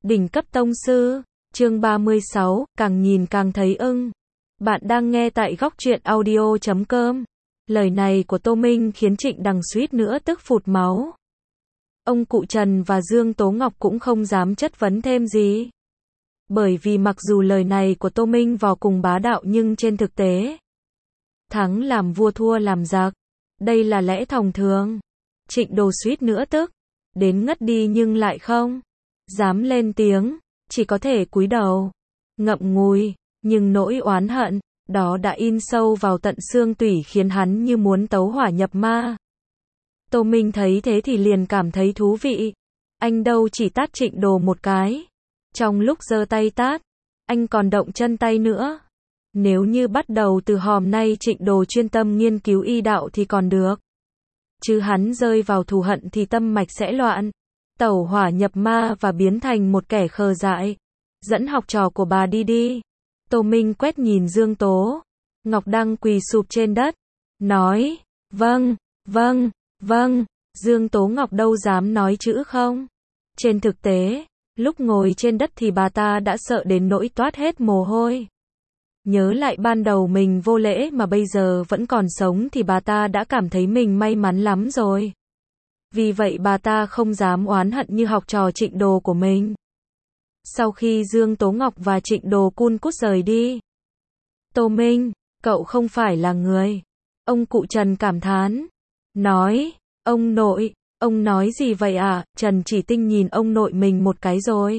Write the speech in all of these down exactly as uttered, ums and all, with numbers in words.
Đỉnh cấp tông sư, chương ba mươi sáu, càng nhìn càng thấy ưng. Bạn đang nghe tại góc truyện audio chấm com. Lời này của Tô Minh khiến Trịnh Đằng suýt nữa tức phụt máu. Ông cụ Trần và Dương Tố Ngọc cũng không dám chất vấn thêm gì. Bởi vì mặc dù lời này của Tô Minh vô cùng bá đạo nhưng trên thực tế, thắng làm vua thua làm giặc. Đây là lẽ thông thường. Trịnh Đồ suýt nữa tức đến ngất đi nhưng lại không dám lên tiếng, chỉ có thể cúi đầu, ngậm ngùi, nhưng nỗi oán hận đó đã in sâu vào tận xương tủy khiến hắn như muốn tấu hỏa nhập ma. Tô Minh thấy thế thì liền cảm thấy thú vị. Anh đâu chỉ tát Trịnh Đồ một cái, trong lúc giơ tay tát, anh còn động chân tay nữa. Nếu như bắt đầu từ hôm nay Trịnh Đồ chuyên tâm nghiên cứu y đạo thì còn được. Chứ hắn rơi vào thù hận thì tâm mạch sẽ loạn, tẩu hỏa nhập ma và biến thành một kẻ khờ dại. Dẫn học trò của bà đi đi. Tô Minh quét nhìn Dương Tố Ngọc đang quỳ sụp trên đất, nói, vâng, vâng, vâng. Dương Tố Ngọc đâu dám nói chữ không. Trên thực tế, lúc ngồi trên đất thì bà ta đã sợ đến nỗi toát hết mồ hôi. Nhớ lại ban đầu mình vô lễ mà bây giờ vẫn còn sống thì bà ta đã cảm thấy mình may mắn lắm rồi. Vì vậy bà ta không dám oán hận như học trò Trịnh Đồ của mình. Sau khi Dương Tố Ngọc và Trịnh Đồ cun cút rời đi, Tô Minh, cậu không phải là người. Ông cụ Trần cảm thán, nói, ông nội, ông nói gì vậy à? Trần Chỉ Tinh nhìn ông nội mình một cái rồi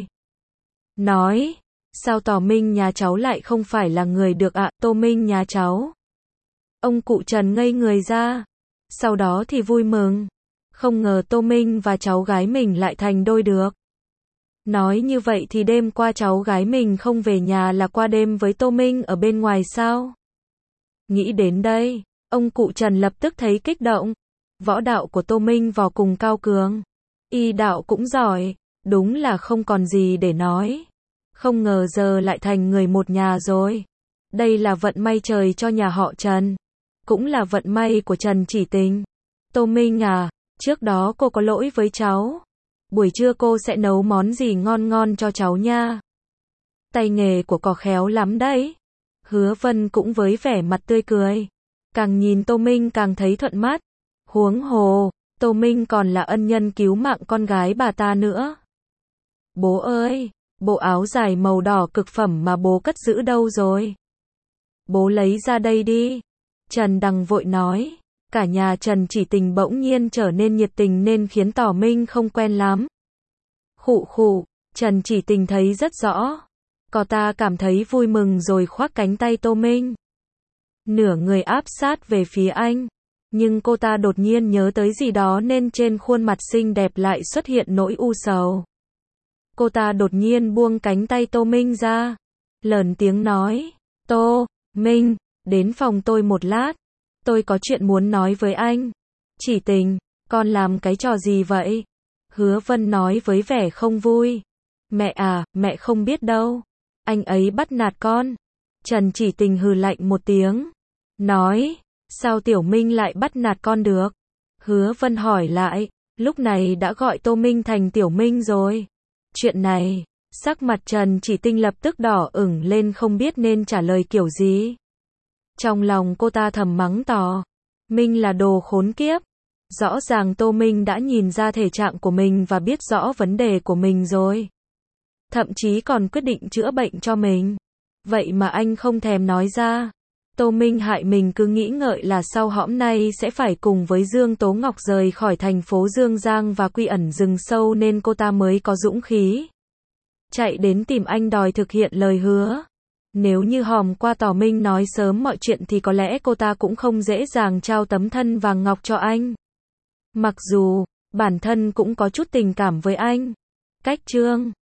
nói, sao tỏ Minh nhà cháu lại không phải là người được ạ? À? Tô Minh nhà cháu. Ông cụ Trần ngây người ra, sau đó thì vui mừng, không ngờ Tô Minh và cháu gái mình lại thành đôi được. Nói như vậy thì đêm qua cháu gái mình không về nhà là qua đêm với Tô Minh ở bên ngoài sao? Nghĩ đến đây, ông cụ Trần lập tức thấy kích động. Võ đạo của Tô Minh vô cùng cao cường, y đạo cũng giỏi, đúng là không còn gì để nói. Không ngờ giờ lại thành người một nhà rồi. Đây là vận may trời cho nhà họ Trần, cũng là vận may của Trần Chỉ Tình. Tô Minh à, trước đó cô có lỗi với cháu. Buổi trưa cô sẽ nấu món gì ngon ngon cho cháu nha. Tay nghề của cô khéo lắm đấy. Hứa Vân cũng với vẻ mặt tươi cười. Càng nhìn Tô Minh càng thấy thuận mắt. Huống hồ, Tô Minh còn là ân nhân cứu mạng con gái bà ta nữa. Bố ơi, bộ áo dài màu đỏ cực phẩm mà bố cất giữ đâu rồi? Bố lấy ra đây đi. Trần Đằng vội nói. Cả nhà Trần Chỉ Tình bỗng nhiên trở nên nhiệt tình nên khiến Tỏ Minh không quen lắm. Khụ khụ, Trần Chỉ Tình thấy rất rõ. Cô ta cảm thấy vui mừng rồi khoác cánh tay Tô Minh. Nửa người áp sát về phía anh. Nhưng cô ta đột nhiên nhớ tới gì đó nên trên khuôn mặt xinh đẹp lại xuất hiện nỗi u sầu. Cô ta đột nhiên buông cánh tay Tô Minh ra. Lớn tiếng nói, Tô Minh, đến phòng tôi một lát. Tôi có chuyện muốn nói với anh. Chỉ Tình, con làm cái trò gì vậy? Hứa Vân nói với vẻ không vui. Mẹ à, mẹ không biết đâu. Anh ấy bắt nạt con. Trần Chỉ Tình hừ lạnh một tiếng. Nói, sao Tiểu Minh lại bắt nạt con được? Hứa Vân hỏi lại, lúc này đã gọi Tô Minh thành Tiểu Minh rồi. Chuyện này, sắc mặt Trần Chỉ Tinh lập tức đỏ ửng lên không biết nên trả lời kiểu gì. Trong lòng cô ta thầm mắng tỏ, Minh là đồ khốn kiếp. Rõ ràng Tô Minh đã nhìn ra thể trạng của mình và biết rõ vấn đề của mình rồi. Thậm chí còn quyết định chữa bệnh cho mình. Vậy mà anh không thèm nói ra. Tô Minh hại mình cứ nghĩ ngợi là sau hõm nay sẽ phải cùng với Dương Tố Ngọc rời khỏi thành phố Dương Giang và quy ẩn rừng sâu nên cô ta mới có dũng khí chạy đến tìm anh đòi thực hiện lời hứa. Nếu như hòm qua Tỏ Minh nói sớm mọi chuyện thì có lẽ cô ta cũng không dễ dàng trao tấm thân vàng ngọc cho anh. Mặc dù bản thân cũng có chút tình cảm với anh. Cách chương